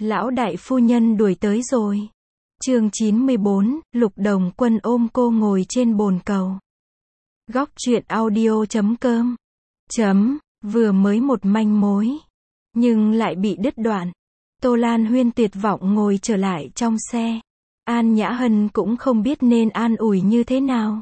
Lão đại phu nhân đuổi tới rồi. Chương 94, Lục Đồng Quân ôm cô ngồi trên bồn cầu. Góc truyện audio.com. Vừa mới một manh mối, nhưng lại bị đứt đoạn. Tô Lan Huyên tuyệt vọng ngồi trở lại trong xe. An Nhã Hân cũng không biết nên an ủi như thế nào.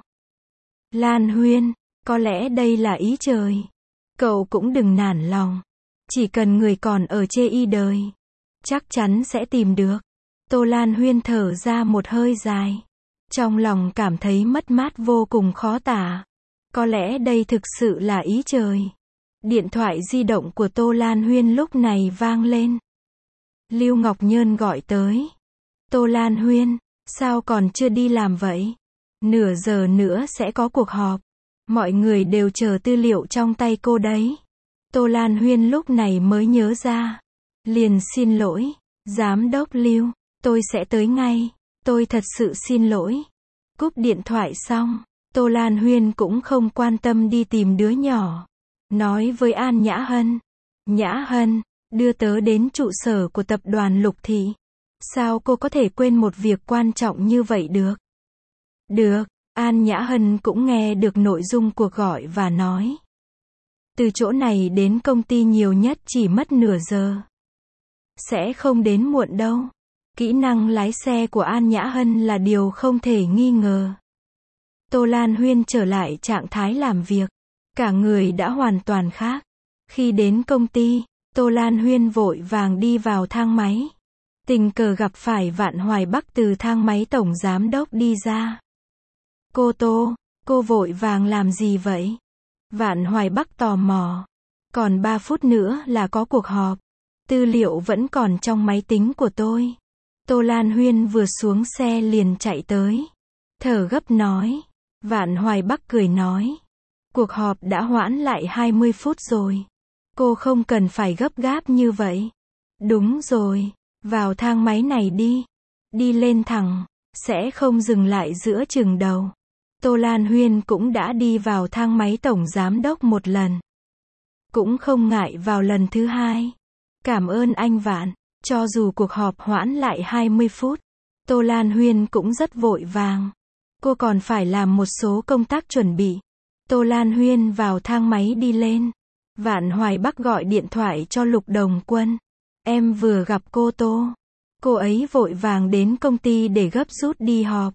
Lan Huyên, có lẽ đây là ý trời. Cậu cũng đừng nản lòng. Chỉ cần người còn ở chê y đời, chắc chắn sẽ tìm được. Tô Lan Huyên thở ra một hơi dài. Trong lòng cảm thấy mất mát vô cùng khó tả. Có lẽ đây thực sự là ý trời. Điện thoại di động của Tô Lan Huyên lúc này vang lên. Lưu Ngọc Nhơn gọi tới. Tô Lan Huyên, sao còn chưa đi làm vậy? Nửa giờ nữa sẽ có cuộc họp. Mọi người đều chờ tư liệu trong tay cô đấy. Tô Lan Huyên lúc này mới nhớ ra. Liền xin lỗi. Giám đốc Lưu, tôi sẽ tới ngay. Tôi thật sự xin lỗi. Cúp điện thoại xong, Tô Lan Huyên cũng không quan tâm đi tìm đứa nhỏ. Nói với An Nhã Hân. Nhã Hân, đưa tớ đến trụ sở của tập đoàn Lục Thị. Sao cô có thể quên một việc quan trọng như vậy được? Được, An Nhã Hân cũng nghe được nội dung cuộc gọi và nói. Từ chỗ này đến công ty nhiều nhất chỉ mất nửa giờ. Sẽ không đến muộn đâu. Kỹ năng lái xe của An Nhã Hân là điều không thể nghi ngờ. Tô Lan Huyên trở lại trạng thái làm việc. Cả người đã hoàn toàn khác. Khi đến công ty, Tô Lan Huyên vội vàng đi vào thang máy. Tình cờ gặp phải Vạn Hoài Bắc từ thang máy tổng giám đốc đi ra. Cô Tô, cô vội vàng làm gì vậy? Vạn Hoài Bắc tò mò. Còn 3 phút nữa là có cuộc họp. Tư liệu vẫn còn trong máy tính của tôi. Tô Lan Huyên vừa xuống xe liền chạy tới. Thở gấp nói. Vạn Hoài Bắc cười nói. Cuộc họp đã hoãn lại 20 phút rồi. Cô không cần phải gấp gáp như vậy. Đúng rồi. Vào thang máy này đi. Đi lên thẳng. Sẽ không dừng lại giữa chừng đầu. Tô Lan Huyên cũng đã đi vào thang máy tổng giám đốc một lần. Cũng không ngại vào lần thứ hai. Cảm ơn anh Vạn. Cho dù cuộc họp hoãn lại 20 phút. Tô Lan Huyên cũng rất vội vàng. Cô còn phải làm một số công tác chuẩn bị. Tô Lan Huyên vào thang máy đi lên. Vạn Hoài Bắc gọi điện thoại cho Lục Đồng Quân. Em vừa gặp cô Tô. Cô ấy vội vàng đến công ty để gấp rút đi họp.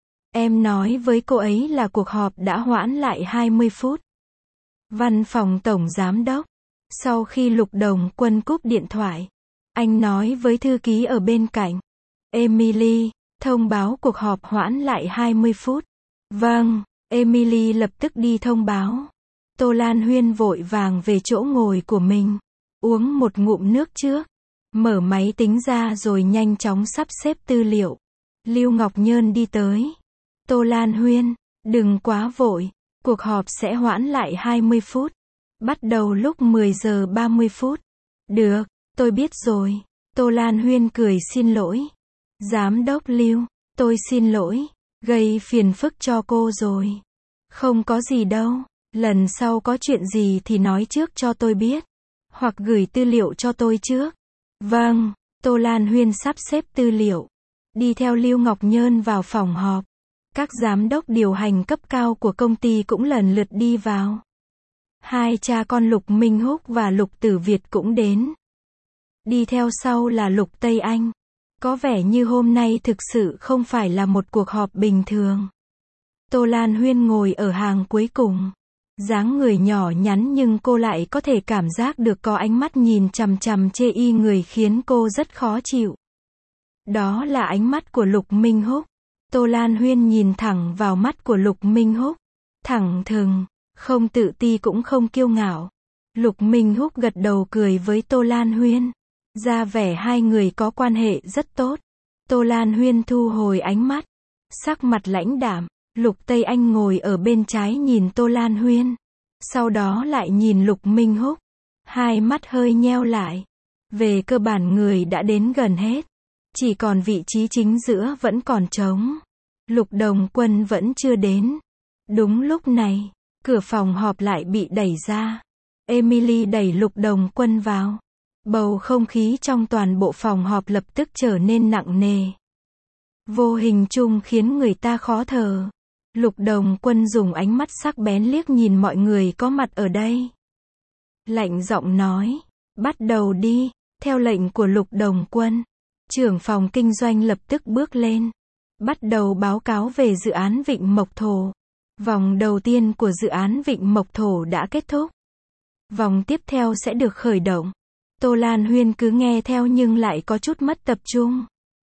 Em nói với cô ấy là cuộc họp đã hoãn lại 20 phút. Văn phòng tổng giám đốc. Sau khi Lục Đồng Quân cúp điện thoại, anh nói với thư ký ở bên cạnh. Emily, thông báo cuộc họp hoãn lại 20 phút. Vâng, Emily lập tức đi thông báo. Tô Lan Huyên vội vàng về chỗ ngồi của mình. Uống một ngụm nước trước. Mở máy tính ra rồi nhanh chóng sắp xếp tư liệu. Lưu Ngọc Nhơn đi tới. Tô Lan Huyên, đừng quá vội. Cuộc họp sẽ hoãn lại 20 phút. Bắt đầu lúc 10 giờ 30 phút. Được, tôi biết rồi. Tô Lan Huyên cười xin lỗi. Giám đốc Lưu, tôi xin lỗi. Gây phiền phức cho cô rồi. Không có gì đâu. Lần sau có chuyện gì thì nói trước cho tôi biết. Hoặc gửi tư liệu cho tôi trước. Vâng, Tô Lan Huyên sắp xếp tư liệu. Đi theo Lưu Ngọc Nhơn vào phòng họp. Các giám đốc điều hành cấp cao của công ty cũng lần lượt đi vào. Hai cha con Lục Minh Húc và Lục Tử Việt cũng đến. Đi theo sau là Lục Tây Anh. Có vẻ như hôm nay thực sự không phải là một cuộc họp bình thường. Tô Lan Huyên ngồi ở hàng cuối cùng. Dáng người nhỏ nhắn nhưng cô lại có thể cảm giác được có ánh mắt nhìn chằm chằm chê y người khiến cô rất khó chịu. Đó là ánh mắt của Lục Minh Húc. Tô Lan Huyên nhìn thẳng vào mắt của Lục Minh Húc. Thẳng thừng, không tự ti cũng không kiêu ngạo. Lục Minh Húc gật đầu cười với Tô Lan Huyên. Ra vẻ hai người có quan hệ rất tốt. Tô Lan Huyên thu hồi ánh mắt. Sắc mặt lãnh đạm. Lục Tây Anh ngồi ở bên trái nhìn Tô Lan Huyên. Sau đó lại nhìn Lục Minh Húc. Hai mắt hơi nheo lại. Về cơ bản người đã đến gần hết. Chỉ còn vị trí chính giữa vẫn còn trống. Lục Đồng Quân vẫn chưa đến. Đúng lúc này, cửa phòng họp lại bị đẩy ra. Emily đẩy Lục Đồng Quân vào. Bầu không khí trong toàn bộ phòng họp lập tức trở nên nặng nề. Vô hình chung khiến người ta khó thở. Lục Đồng Quân dùng ánh mắt sắc bén liếc nhìn mọi người có mặt ở đây. Lạnh giọng nói, bắt đầu đi. Theo lệnh của Lục Đồng Quân, trưởng phòng kinh doanh lập tức bước lên, bắt đầu báo cáo về dự án Vịnh Mộc Thổ. Vòng đầu tiên của dự án Vịnh Mộc Thổ đã kết thúc. Vòng tiếp theo sẽ được khởi động. Tô Lan Huyên cứ nghe theo nhưng lại có chút mất tập trung.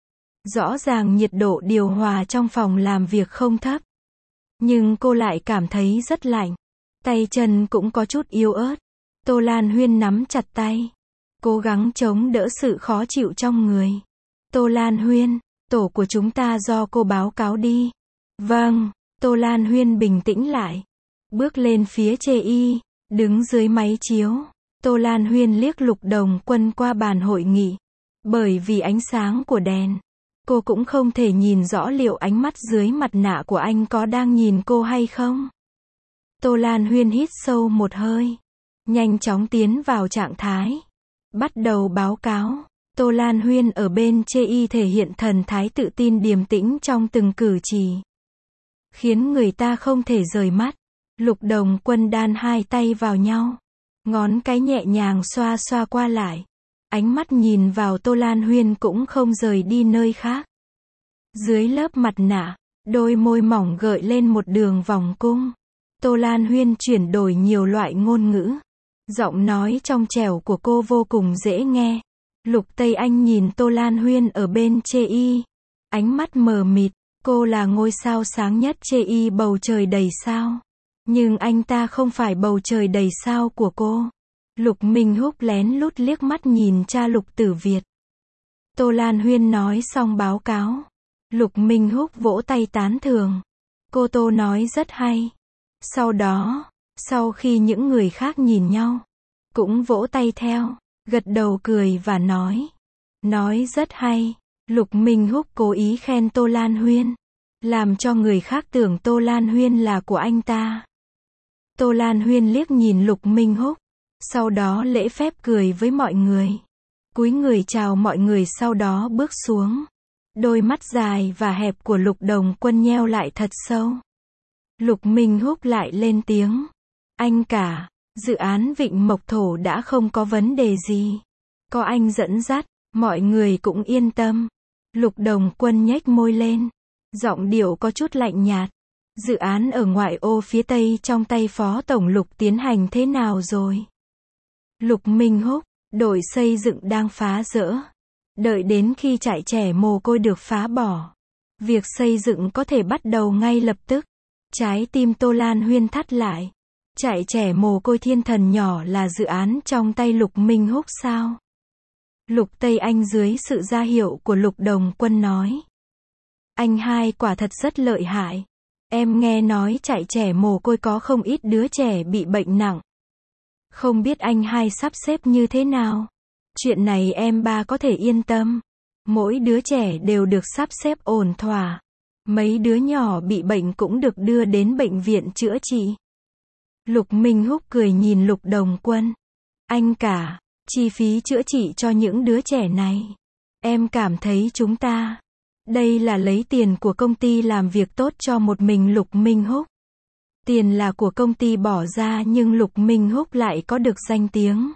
Rõ ràng nhiệt độ điều hòa trong phòng làm việc không thấp, nhưng cô lại cảm thấy rất lạnh. Tay chân cũng có chút yếu ớt. Tô Lan Huyên nắm chặt tay, cố gắng chống đỡ sự khó chịu trong người. Tô Lan Huyên, tổ của chúng ta do cô báo cáo đi. Vâng. Tô Lan Huyên bình tĩnh lại, bước lên phía chê y, đứng dưới máy chiếu. Tô Lan Huyên liếc Lục Đồng Quân qua bàn hội nghị. Bởi vì ánh sáng của đèn, cô cũng không thể nhìn rõ liệu ánh mắt dưới mặt nạ của anh có đang nhìn cô hay không. Tô Lan Huyên hít sâu một hơi, nhanh chóng tiến vào trạng thái, bắt đầu báo cáo. Tô Lan Huyên ở bên chê y thể hiện thần thái tự tin điềm tĩnh trong từng cử chỉ, khiến người ta không thể rời mắt. Lục Đồng Quân đan hai tay vào nhau, ngón cái nhẹ nhàng xoa xoa qua lại. Ánh mắt nhìn vào Tô Lan Huyên cũng không rời đi nơi khác. Dưới lớp mặt nạ, đôi môi mỏng gợi lên một đường vòng cung. Tô Lan Huyên chuyển đổi nhiều loại ngôn ngữ. Giọng nói trong trẻo của cô vô cùng dễ nghe. Lục Tây Anh nhìn Tô Lan Huyên ở bên chê y, ánh mắt mờ mịt. Cô là ngôi sao sáng nhất chê y bầu trời đầy sao. Nhưng anh ta không phải bầu trời đầy sao của cô. Lục Minh Húc lén lút liếc mắt nhìn cha Lục Tử Việt. Tô Lan Huyên nói xong báo cáo. Lục Minh Húc vỗ tay tán thưởng. Cô Tô nói rất hay. Sau đó, sau khi những người khác nhìn nhau, cũng vỗ tay theo, gật đầu cười và nói. Nói rất hay. Lục Minh Húc cố ý khen Tô Lan Huyên, làm cho người khác tưởng Tô Lan Huyên là của anh ta. Tô Lan Huyên liếc nhìn Lục Minh Húc, sau đó lễ phép cười với mọi người. Cúi người chào mọi người sau đó bước xuống. Đôi mắt dài và hẹp của Lục Đồng Quân nheo lại thật sâu. Lục Minh Húc lại lên tiếng. Anh cả, dự án Vịnh Mộc Thổ đã không có vấn đề gì. Có anh dẫn dắt, mọi người cũng yên tâm. Lục Đồng Quân nhếch môi lên, giọng điệu có chút lạnh nhạt. Dự án ở ngoại ô phía Tây trong tay Phó Tổng Lục tiến hành thế nào rồi? Lục Minh Húc, đội xây dựng đang phá dỡ. Đợi đến khi trại trẻ mồ côi được phá bỏ, việc xây dựng có thể bắt đầu ngay lập tức. Trái tim Tô Lan Huyên thắt lại. Trại trẻ mồ côi Thiên Thần nhỏ là dự án trong tay Lục Minh Húc sao? Lục Tây Anh dưới sự ra hiệu của Lục Đồng Quân nói. Anh hai quả thật rất lợi hại. Em nghe nói trại trẻ mồ côi có không ít đứa trẻ bị bệnh nặng. Không biết anh hai sắp xếp như thế nào? Chuyện này em ba có thể yên tâm. Mỗi đứa trẻ đều được sắp xếp ổn thỏa. Mấy đứa nhỏ bị bệnh cũng được đưa đến bệnh viện chữa trị. Lục Minh Húc cười nhìn Lục Đồng Quân. Anh cả, chi phí chữa trị cho những đứa trẻ này, em cảm thấy chúng ta, đây là lấy tiền của công ty làm việc tốt cho một mình Lục Minh Húc. Tiền là của công ty bỏ ra nhưng Lục Minh Húc lại có được danh tiếng.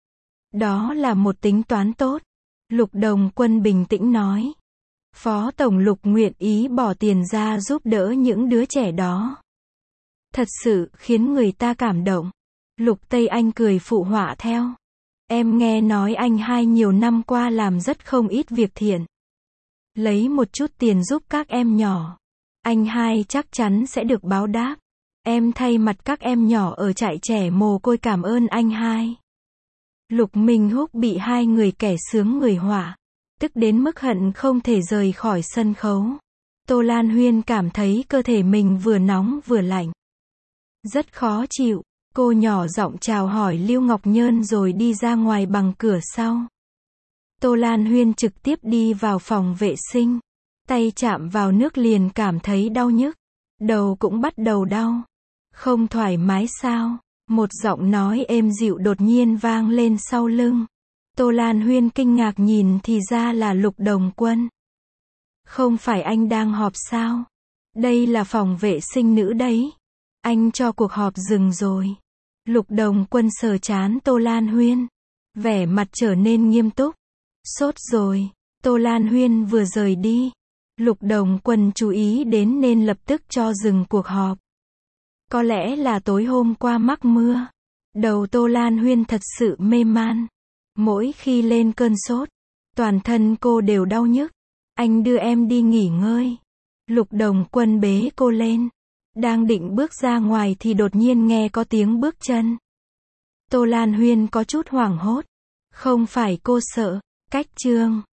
Đó là một tính toán tốt. Lục Đồng Quân bình tĩnh nói. Phó Tổng Lục nguyện ý bỏ tiền ra giúp đỡ những đứa trẻ đó. Thật sự khiến người ta cảm động. Lục Tây Anh cười phụ họa theo. Em nghe nói anh hai nhiều năm qua làm rất không ít việc thiện. Lấy một chút tiền giúp các em nhỏ. Anh hai chắc chắn sẽ được báo đáp. Em thay mặt các em nhỏ ở trại trẻ mồ côi cảm ơn anh hai. Lục Minh Húc bị hai người kẻ sướng người họa, tức đến mức hận không thể rời khỏi sân khấu. Tô Lan Huyên cảm thấy cơ thể mình vừa nóng vừa lạnh. Rất khó chịu, cô nhỏ giọng chào hỏi Lưu Ngọc Nhơn rồi đi ra ngoài bằng cửa sau. Tô Lan Huyên trực tiếp đi vào phòng vệ sinh. Tay chạm vào nước liền cảm thấy đau nhức. Đầu cũng bắt đầu đau. Không thoải mái sao? Một giọng nói êm dịu đột nhiên vang lên sau lưng. Tô Lan Huyên kinh ngạc nhìn thì ra là Lục Đồng Quân. Không phải anh đang họp sao? Đây là phòng vệ sinh nữ đấy. Anh cho cuộc họp dừng rồi. Lục Đồng Quân sờ trán Tô Lan Huyên. Vẻ mặt trở nên nghiêm túc. Sốt rồi. Tô Lan Huyên vừa rời đi. Lục Đồng Quân chú ý đến nên lập tức cho dừng cuộc họp. Có lẽ là tối hôm qua mắc mưa. Đầu Tô Lan Huyên thật sự mê man. Mỗi khi lên cơn sốt, toàn thân cô đều đau nhức. Anh đưa em đi nghỉ ngơi. Lục Đồng Quân bế cô lên. Đang định bước ra ngoài thì đột nhiên nghe có tiếng bước chân. Tô Lan Huyên có chút hoảng hốt. Không phải cô sợ, cách chương